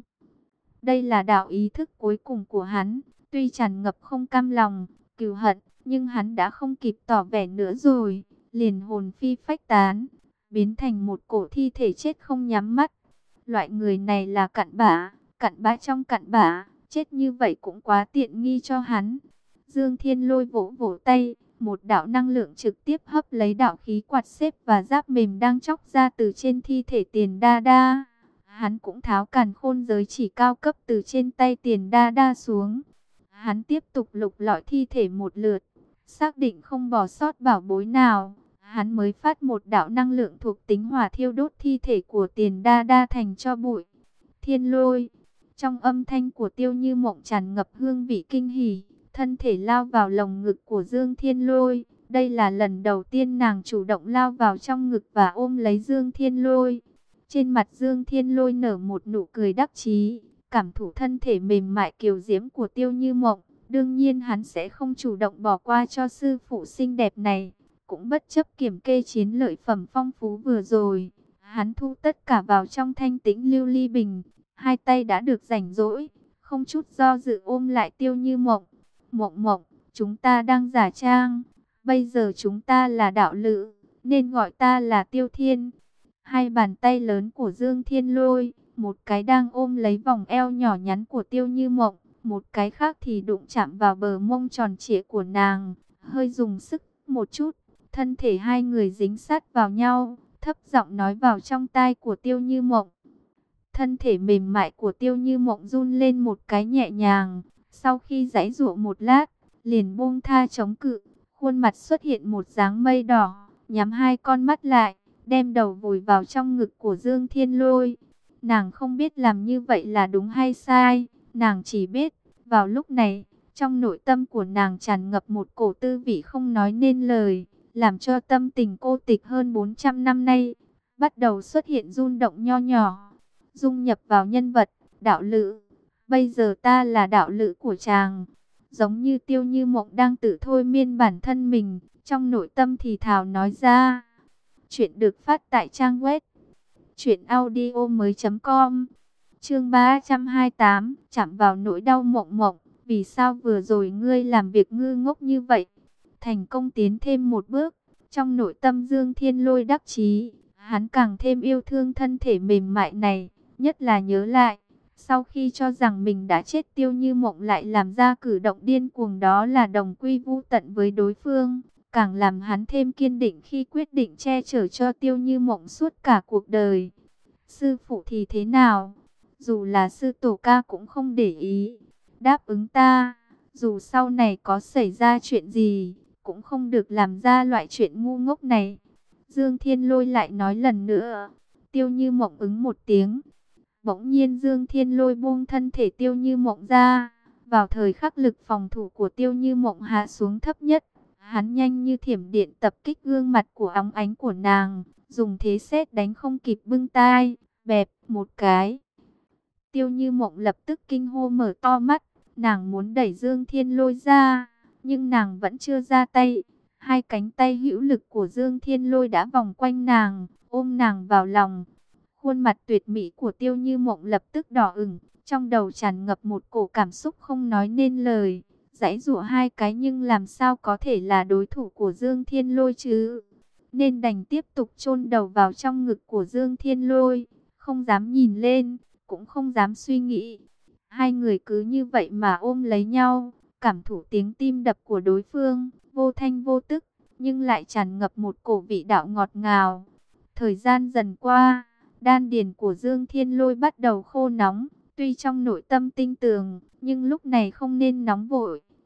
Đây là đạo ý thức cuối cùng của hắn, tuy tràn ngập không cam lòng, cừu hận, nhưng hắn đã không kịp tỏ vẻ nữa rồi, liền hồn phi phách tán, biến thành một cổ thi thể chết không nhắm mắt. Loại người này là cặn bã, cặn bã trong cặn bã, chết như vậy cũng quá tiện nghi cho hắn. Dương Thiên Lôi vỗ vỗ tay, một đạo năng lượng trực tiếp hấp lấy đạo khí quạt xếp và giáp mềm đang chóc ra từ trên thi thể Tiền Đa Đa. Hắn cũng tháo càn khôn giới chỉ cao cấp từ trên tay Tiền Đa Đa xuống. Hắn tiếp tục lục lọi thi thể một lượt, xác định không bỏ sót bảo bối nào. Hắn mới phát một đạo năng lượng thuộc tính hỏa thiêu đốt thi thể của Tiền Đa Đa thành tro bụi. Thiên Lôi, trong âm thanh của Tiêu Như Mộng tràn ngập hương vị kinh hỉ, thân thể lao vào lồng ngực của Dương Thiên Lôi. Đây là lần đầu tiên nàng chủ động lao vào trong ngực và ôm lấy Dương Thiên Lôi. Trên mặt Dương Thiên Lôi nở một nụ cười đắc chí, cảm thụ thân thể mềm mại kiều diễm của Tiêu Như Mộng. Đương nhiên hắn sẽ không chủ động bỏ qua cho sư phụ xinh đẹp này, cũng bất chấp kiểm kê chiến lợi phẩm phong phú vừa rồi. Hắn thu tất cả vào trong thanh tĩnh lưu ly bình, hai tay đã được rảnh rỗi, không chút do dự ôm lại Tiêu Như Mộng. Mộng Mộng, chúng ta đang giả trang, bây giờ chúng ta là đạo lữ, nên gọi ta là Tiêu Thiên. Hai bàn tay lớn của Dương Thiên Lôi, một cái đang ôm lấy vòng eo nhỏ nhắn của Tiêu Như Mộng, một cái khác thì đụng chạm vào bờ mông tròn trịa của nàng, hơi dùng sức một chút, thân thể hai người dính sát vào nhau, thấp giọng nói vào trong tai của Tiêu Như Mộng. Thân thể mềm mại của Tiêu Như Mộng run lên một cái nhẹ nhàng, sau khi giãy giụa một lát, liền buông tha chống cự, khuôn mặt xuất hiện một dáng mây đỏ, nhắm hai con mắt lại, đem đầu vùi vào trong ngực của Dương Thiên Lôi. Nàng không biết làm như vậy là đúng hay sai, nàng chỉ biết, vào lúc này, trong nội tâm của nàng tràn ngập một cổ tư vị không nói nên lời, làm cho tâm tình cô tịch hơn bốn trăm năm nay, bắt đầu xuất hiện rung động nho nhỏ, dung nhập vào nhân vật, đạo lữ. Bây giờ ta là đạo lữ của chàng. Giống như Tiêu Như Mộng đang tự thôi miên bản thân mình, trong nội tâm thì thào nói ra. Chuyện được phát tại trang web truyện audio mới chấm com. Chương ba trăm hai mươi tám, chạm vào nỗi đau Mộng Mộng, vì sao vừa rồi ngươi làm việc ngư ngốc như vậy? Thành công tiến thêm một bước, trong nội tâm Dương Thiên Lôi đắc chí, hắn càng thêm yêu thương thân thể mềm mại này, nhất là nhớ lại, sau khi cho rằng mình đã chết, Tiêu Như Mộng lại làm ra cử động điên cuồng đó là đồng quy vu tận với đối phương, càng làm hắn thêm kiên định khi quyết định che chở cho Tiêu Như Mộng suốt cả cuộc đời. Sư phụ thì thế nào? Dù là sư tổ ca cũng không để ý, đáp ứng ta, dù sau này có xảy ra chuyện gì, cũng không được làm ra loại chuyện ngu ngốc này. Dương Thiên Lôi lại nói lần nữa. Tiêu Như Mộng ứng một tiếng. Bỗng nhiên Dương Thiên Lôi buông thân thể Tiêu Như Mộng ra. Vào thời khắc lực phòng thủ của Tiêu Như Mộng hạ xuống thấp nhất, hắn nhanh như thiểm điện tập kích gương mặt của óng ánh của nàng, dùng thế sét đánh không kịp bưng tai, bẹp một cái. Tiêu Như Mộng lập tức kinh hô mở to mắt, nàng muốn đẩy Dương Thiên Lôi ra, nhưng nàng vẫn chưa ra tay. Hai cánh tay hữu lực của Dương Thiên Lôi đã vòng quanh nàng, ôm nàng vào lòng. Khuôn mặt tuyệt mỹ của Tiêu Như Mộng lập tức đỏ ửng, trong đầu tràn ngập một cổ cảm xúc không nói nên lời. Giãy giụa hai cái nhưng làm sao có thể là đối thủ của Dương Thiên Lôi chứ? Nên đành tiếp tục chôn đầu vào trong ngực của Dương Thiên Lôi, không dám nhìn lên, cũng không dám suy nghĩ. Hai người cứ như vậy mà ôm lấy nhau, cảm thụ tiếng tim đập của đối phương, vô thanh vô tức, nhưng lại tràn ngập một cổ vị đạo ngọt ngào. Thời gian dần qua, đan điền của Dương Thiên Lôi bắt đầu khô nóng, tuy trong nội tâm tinh tường, nhưng lúc này không nên nóng vội,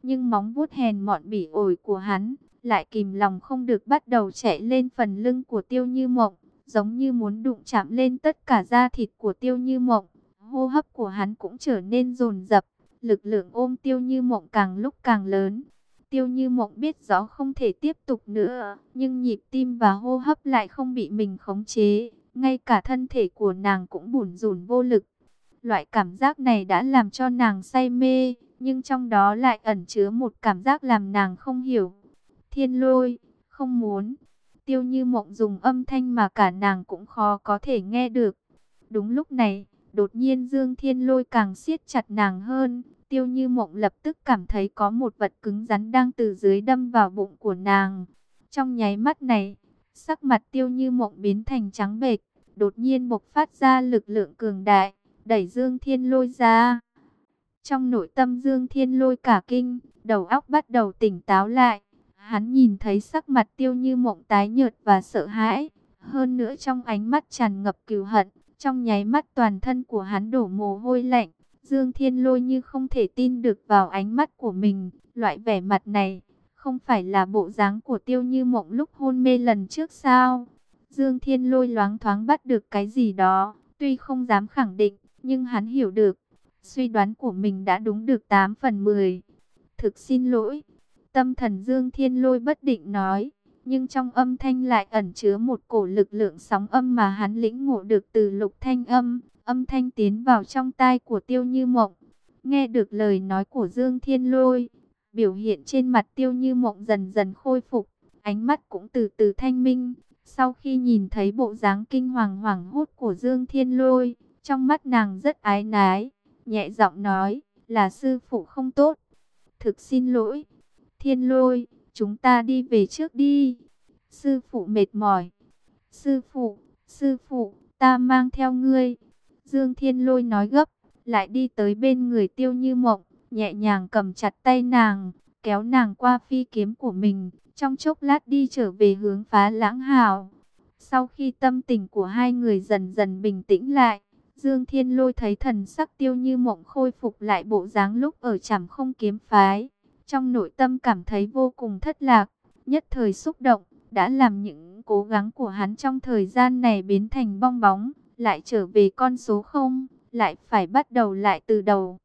nhưng móng vuốt hèn mọn bỉ ổi của hắn lại kìm lòng không được bắt đầu chạy lên phần lưng của Tiêu Như Mộng, giống như muốn đụng chạm lên tất cả da thịt của Tiêu Như Mộng. Hô hấp của hắn cũng trở nên dồn dập, lực lượng ôm Tiêu Như Mộng càng lúc càng lớn. Tiêu Như Mộng biết rõ không thể tiếp tục nữa, nhưng nhịp tim và hô hấp lại không bị mình khống chế, ngay cả thân thể của nàng cũng bủn rủn vô lực. Loại cảm giác này đã làm cho nàng say mê, nhưng trong đó lại ẩn chứa một cảm giác làm nàng không hiểu. Thiên Lôi, không muốn. Tiêu Như Mộng dùng âm thanh mà cả nàng cũng khó có thể nghe được. Đúng lúc này, đột nhiên Dương Thiên Lôi càng siết chặt nàng hơn. Tiêu Như Mộng lập tức cảm thấy có một vật cứng rắn đang từ dưới đâm vào bụng của nàng. Trong nháy mắt này, sắc mặt Tiêu Như Mộng biến thành trắng bệch, đột nhiên bộc phát ra lực lượng cường đại, đẩy Dương Thiên Lôi ra. Trong nội tâm Dương Thiên Lôi cả kinh, đầu óc bắt đầu tỉnh táo lại. Hắn nhìn thấy sắc mặt Tiêu Như Mộng tái nhợt và sợ hãi, hơn nữa trong ánh mắt tràn ngập cừu hận. Trong nháy mắt toàn thân của hắn đổ mồ hôi lạnh. Dương Thiên Lôi như không thể tin được vào ánh mắt của mình. Loại vẻ mặt này không phải là bộ dáng của Tiêu Như Mộng lúc hôn mê lần trước sao? Dương Thiên Lôi loáng thoáng bắt được cái gì đó, tuy không dám khẳng định, nhưng hắn hiểu được. Suy đoán của mình đã đúng được tám phần mười. Thực xin lỗi. Tâm thần Dương Thiên Lôi bất định nói, nhưng trong âm thanh lại ẩn chứa một cổ lực lượng sóng âm mà hắn lĩnh ngộ được từ Lục Thanh Âm. Âm thanh tiến vào trong tai của Tiêu Như Mộng. Nghe được lời nói của Dương Thiên Lôi, biểu hiện trên mặt Tiêu Như Mộng dần dần khôi phục, ánh mắt cũng từ từ thanh minh. Sau khi nhìn thấy bộ dáng kinh hoàng hoảng hốt của Dương Thiên Lôi, trong mắt nàng rất ái nái, nhẹ giọng nói, là sư phụ không tốt. Thực xin lỗi. Thiên Lôi, chúng ta đi về trước đi. Sư phụ mệt mỏi. Sư phụ, sư phụ, ta mang theo ngươi. Dương Thiên Lôi nói gấp, lại đi tới bên người Tiêu Như Mộng, nhẹ nhàng cầm chặt tay nàng, kéo nàng qua phi kiếm của mình, trong chốc lát đi trở về hướng Phá Lãng Hào. Sau khi tâm tình của hai người dần dần bình tĩnh lại, Dương Thiên Lôi thấy thần sắc Tiêu Như Mộng khôi phục lại bộ dáng lúc ở Trảm Không kiếm phái. Trong nội tâm cảm thấy vô cùng thất lạc, nhất thời xúc động, đã làm những cố gắng của hắn trong thời gian này biến thành bong bóng, lại trở về con số không, lại phải bắt đầu lại từ đầu.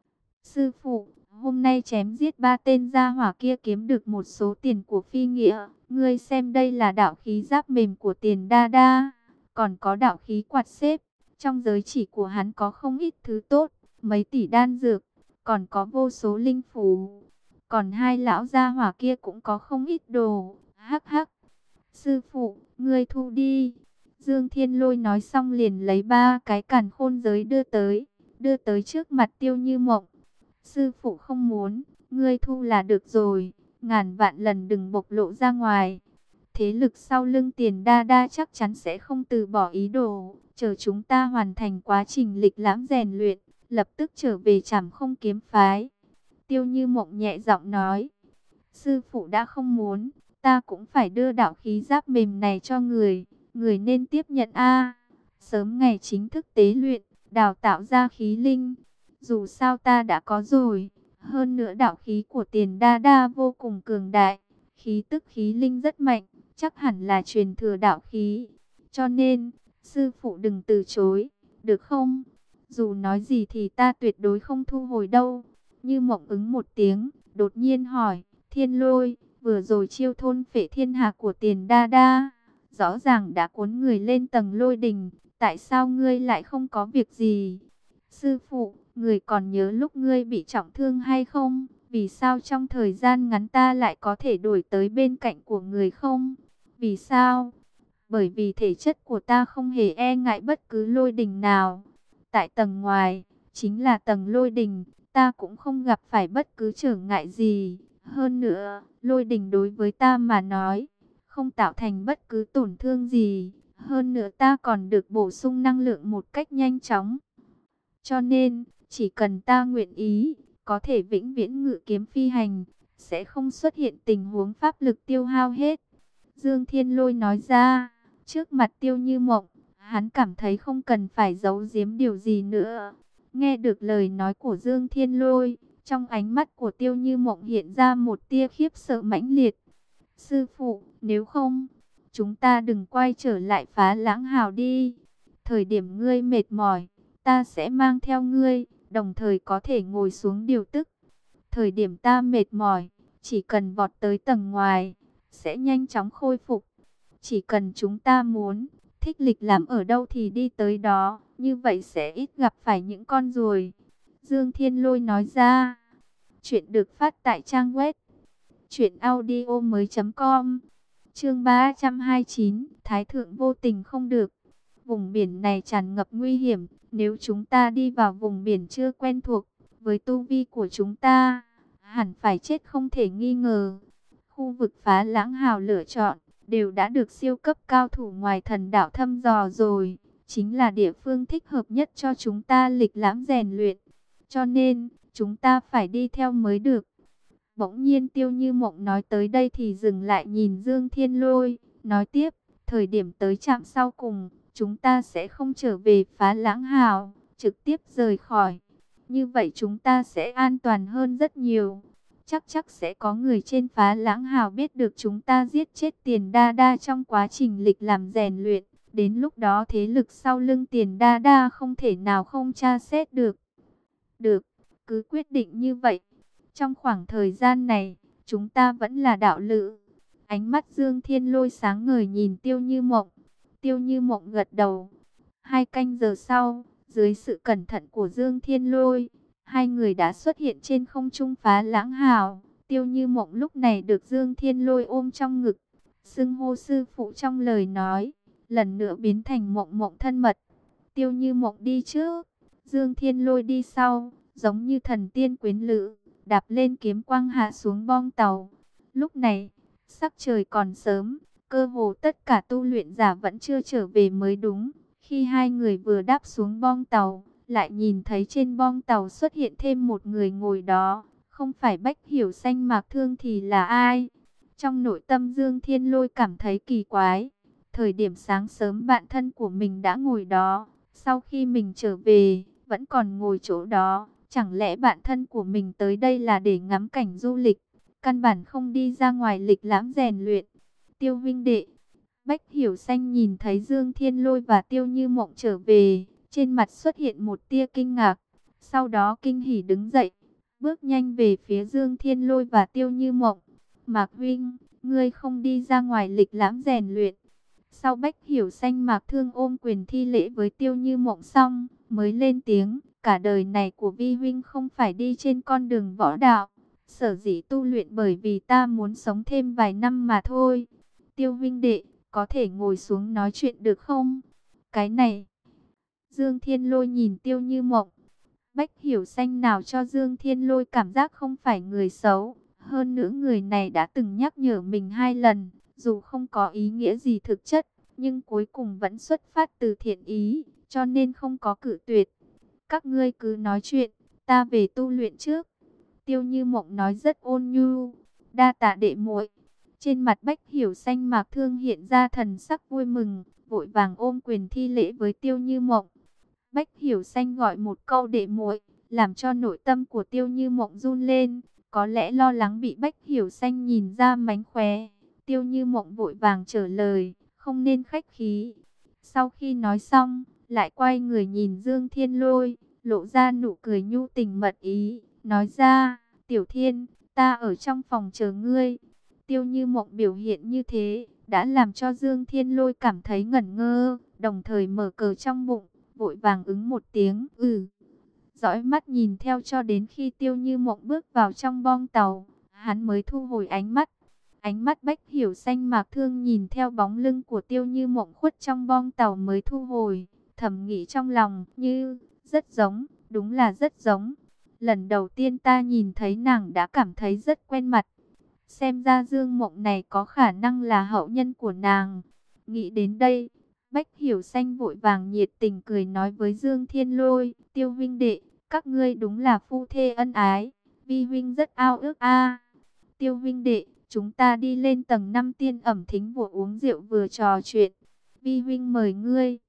Sư phụ, hôm nay chém giết ba tên gia hỏa kia kiếm được một số tiền của phi nghĩa, ngươi xem đây là đạo khí giáp mềm của Tiền Đa Đa, còn có đạo khí quạt xếp, trong giới chỉ của hắn có không ít thứ tốt, mấy tỷ đan dược, còn có vô số linh phù. Còn hai lão gia hỏa kia cũng có không ít đồ, hắc hắc. Sư phụ, ngươi thu đi. Dương Thiên Lôi nói xong liền lấy ba cái càn khôn giới đưa tới, đưa tới trước mặt Tiêu Như Mộng. Sư phụ không muốn, ngươi thu là được rồi, ngàn vạn lần đừng bộc lộ ra ngoài. Thế lực sau lưng Tiền Đa Đa chắc chắn sẽ không từ bỏ ý đồ, chờ chúng ta hoàn thành quá trình lịch lãm rèn luyện, lập tức trở về Trảm Không kiếm phái. Tiêu Như Mộng nhẹ giọng nói, sư phụ đã không muốn, ta cũng phải đưa đạo khí giáp mềm này cho người, người nên tiếp nhận a. Sớm ngày chính thức tế luyện, đào tạo ra khí linh, dù sao ta đã có rồi, hơn nữa đạo khí của Tiền Đa Đa vô cùng cường đại, khí tức khí linh rất mạnh, chắc hẳn là truyền thừa đạo khí, cho nên, sư phụ đừng từ chối, được không? Dù nói gì thì ta tuyệt đối không thu hồi đâu. Như Mộng ứng một tiếng, đột nhiên hỏi, Thiên Lôi, vừa rồi chiêu thôn phệ thiên hà của Tiền Đa Đa, rõ ràng đã cuốn người lên tầng lôi đình, tại sao ngươi lại không có việc gì? Sư phụ, người còn nhớ lúc ngươi bị trọng thương hay không? Vì sao trong thời gian ngắn ta lại có thể đổi tới bên cạnh của người không? Vì sao? Bởi vì thể chất của ta không hề e ngại bất cứ lôi đình nào. Tại tầng ngoài, chính là tầng lôi đình, ta cũng không gặp phải bất cứ trở ngại gì. Hơn nữa, lôi đình đối với ta mà nói, không tạo thành bất cứ tổn thương gì. Hơn nữa ta còn được bổ sung năng lượng một cách nhanh chóng. Cho nên, chỉ cần ta nguyện ý, có thể vĩnh viễn ngự kiếm phi hành, sẽ không xuất hiện tình huống pháp lực tiêu hao hết. Dương Thiên Lôi nói ra, trước mặt Tiêu Như Mộng, hắn cảm thấy không cần phải giấu giếm điều gì nữa. Nghe được lời nói của Dương Thiên Lôi, Trong ánh mắt của Tiêu Như Mộng hiện ra một tia khiếp sợ mãnh liệt. Sư phụ, nếu không, chúng ta đừng quay trở lại Phá Lãng Hào đi. Thời điểm ngươi mệt mỏi, ta sẽ mang theo ngươi, đồng thời có thể ngồi xuống điều tức. Thời điểm ta mệt mỏi, chỉ cần vọt tới tầng ngoài, sẽ nhanh chóng khôi phục. Chỉ cần chúng ta muốn, thích lịch làm ở đâu thì đi tới đó, như vậy sẽ ít gặp phải những con ruồi. Dương Thiên Lôi nói ra. Chuyện được phát tại trang web truyện audio mới chấm com. Chương ba trăm hai mươi chín, Thái thượng vô tình không được. Vùng biển này tràn ngập nguy hiểm, nếu chúng ta đi vào vùng biển chưa quen thuộc, với tu vi của chúng ta, hẳn phải chết không thể nghi ngờ. Khu vực Phá Lãng Hào lựa chọn đều đã được siêu cấp cao thủ ngoài thần đảo thăm dò rồi, chính là địa phương thích hợp nhất cho chúng ta lịch lãm rèn luyện. Cho nên, chúng ta phải đi theo mới được. Bỗng nhiên Tiêu Như Mộng nói tới đây thì dừng lại nhìn Dương Thiên Lôi, nói tiếp, thời điểm tới trạm sau cùng, chúng ta sẽ không trở về Phá Lãng Hào, trực tiếp rời khỏi. Như vậy chúng ta sẽ an toàn hơn rất nhiều. Chắc chắc sẽ có người trên Phá Lãng Hào biết được chúng ta giết chết Tiền Đa Đa trong quá trình lịch làm rèn luyện. Đến lúc đó thế lực sau lưng Tiền Đa Đa không thể nào không tra xét được. Được, cứ quyết định như vậy. Trong khoảng thời gian này, chúng ta vẫn là đạo lữ. Ánh mắt Dương Thiên Lôi sáng ngời nhìn Tiêu Như Mộng. Tiêu Như Mộng gật đầu. Hai canh giờ sau, dưới sự cẩn thận của Dương Thiên Lôi, hai người đã xuất hiện trên không trung Phá Lãng Hào. Tiêu Như Mộng lúc này được Dương Thiên Lôi ôm trong ngực, xưng hô sư phụ trong lời nói, lần nữa biến thành Mộng Mộng thân mật. Tiêu Như Mộng đi trước, Dương Thiên Lôi đi sau, giống như thần tiên quyến lữ, đạp lên kiếm quang hạ xuống bong tàu. Lúc này, sắc trời còn sớm, cơ hồ tất cả tu luyện giả vẫn chưa trở về mới đúng. Khi hai người vừa đáp xuống bong tàu, lại nhìn thấy trên bong tàu xuất hiện thêm một người ngồi đó. Không phải Bách Hiểu Xanh Mạc Thương thì là ai? Trong nội tâm Dương Thiên Lôi cảm thấy kỳ quái. Thời điểm sáng sớm bạn thân của mình đã ngồi đó, sau khi mình trở về, vẫn còn ngồi chỗ đó. Chẳng lẽ bạn thân của mình tới đây là để ngắm cảnh du lịch, căn bản không đi ra ngoài lịch lãm rèn luyện? Tiêu huynh đệ. Bách Hiểu Xanh nhìn thấy Dương Thiên Lôi và Tiêu Như Mộng trở về, trên mặt xuất hiện một tia kinh ngạc, sau đó kinh hỉ đứng dậy, bước nhanh về phía Dương Thiên Lôi và Tiêu Như Mộng. Mạc huynh, ngươi không đi ra ngoài lịch lãm rèn luyện? Sau Bách Hiểu Xanh Mạc Thương ôm quyền thi lễ với Tiêu Như Mộng xong, mới lên tiếng, cả đời này của Vi huynh không phải đi trên con đường võ đạo, sở dĩ tu luyện bởi vì ta muốn sống thêm vài năm mà thôi. Tiêu huynh đệ, có thể ngồi xuống nói chuyện được không? Cái này. Dương Thiên Lôi nhìn Tiêu Như Mộng. Bách Hiểu Xanh nào cho Dương Thiên Lôi cảm giác không phải người xấu. Hơn nữa người này đã từng nhắc nhở mình hai lần, dù không có ý nghĩa gì thực chất, nhưng cuối cùng vẫn xuất phát từ thiện ý, cho nên không có cự tuyệt. Các ngươi cứ nói chuyện, ta về tu luyện trước. Tiêu Như Mộng nói rất ôn nhu. Đa tạ đệ muội. Trên mặt Bách Hiểu Xanh Mạc Thương hiện ra thần sắc vui mừng, vội vàng ôm quyền thi lễ với Tiêu Như Mộng. Bách Hiểu Xanh gọi một câu đệ muội, làm cho nội tâm của Tiêu Như Mộng run lên, có lẽ lo lắng bị Bách Hiểu Xanh nhìn ra mánh khóe. Tiêu Như Mộng vội vàng trả lời, không nên khách khí. Sau khi nói xong, lại quay người nhìn Dương Thiên Lôi, lộ ra nụ cười nhu tình mật ý, nói ra, Tiểu Thiên, ta ở trong phòng chờ ngươi. Tiêu Như Mộng biểu hiện như thế, đã làm cho Dương Thiên Lôi cảm thấy ngẩn ngơ, đồng thời mở cờ trong bụng, vội vàng ứng một tiếng, ừ. Dõi mắt nhìn theo cho đến khi Tiêu Như Mộng bước vào trong bong tàu, hắn mới thu hồi ánh mắt. Ánh mắt Bách Hiểu Xanh Mạc Thương nhìn theo bóng lưng của Tiêu Như Mộng khuất trong bong tàu mới thu hồi, thầm nghĩ trong lòng, như, rất giống, đúng là rất giống. Lần đầu tiên ta nhìn thấy nàng đã cảm thấy rất quen mặt. Xem ra Dương Mộng này có khả năng là hậu nhân của nàng. Nghĩ đến đây, Bách Hiểu Xanh vội vàng nhiệt tình cười nói với Dương Thiên Lôi, Tiêu huynh đệ, các ngươi đúng là phu thê ân ái, Vi huynh rất ao ước a. Tiêu huynh đệ, chúng ta đi lên tầng năm tiên ẩm thính vừa uống rượu vừa trò chuyện. Vi huynh mời ngươi.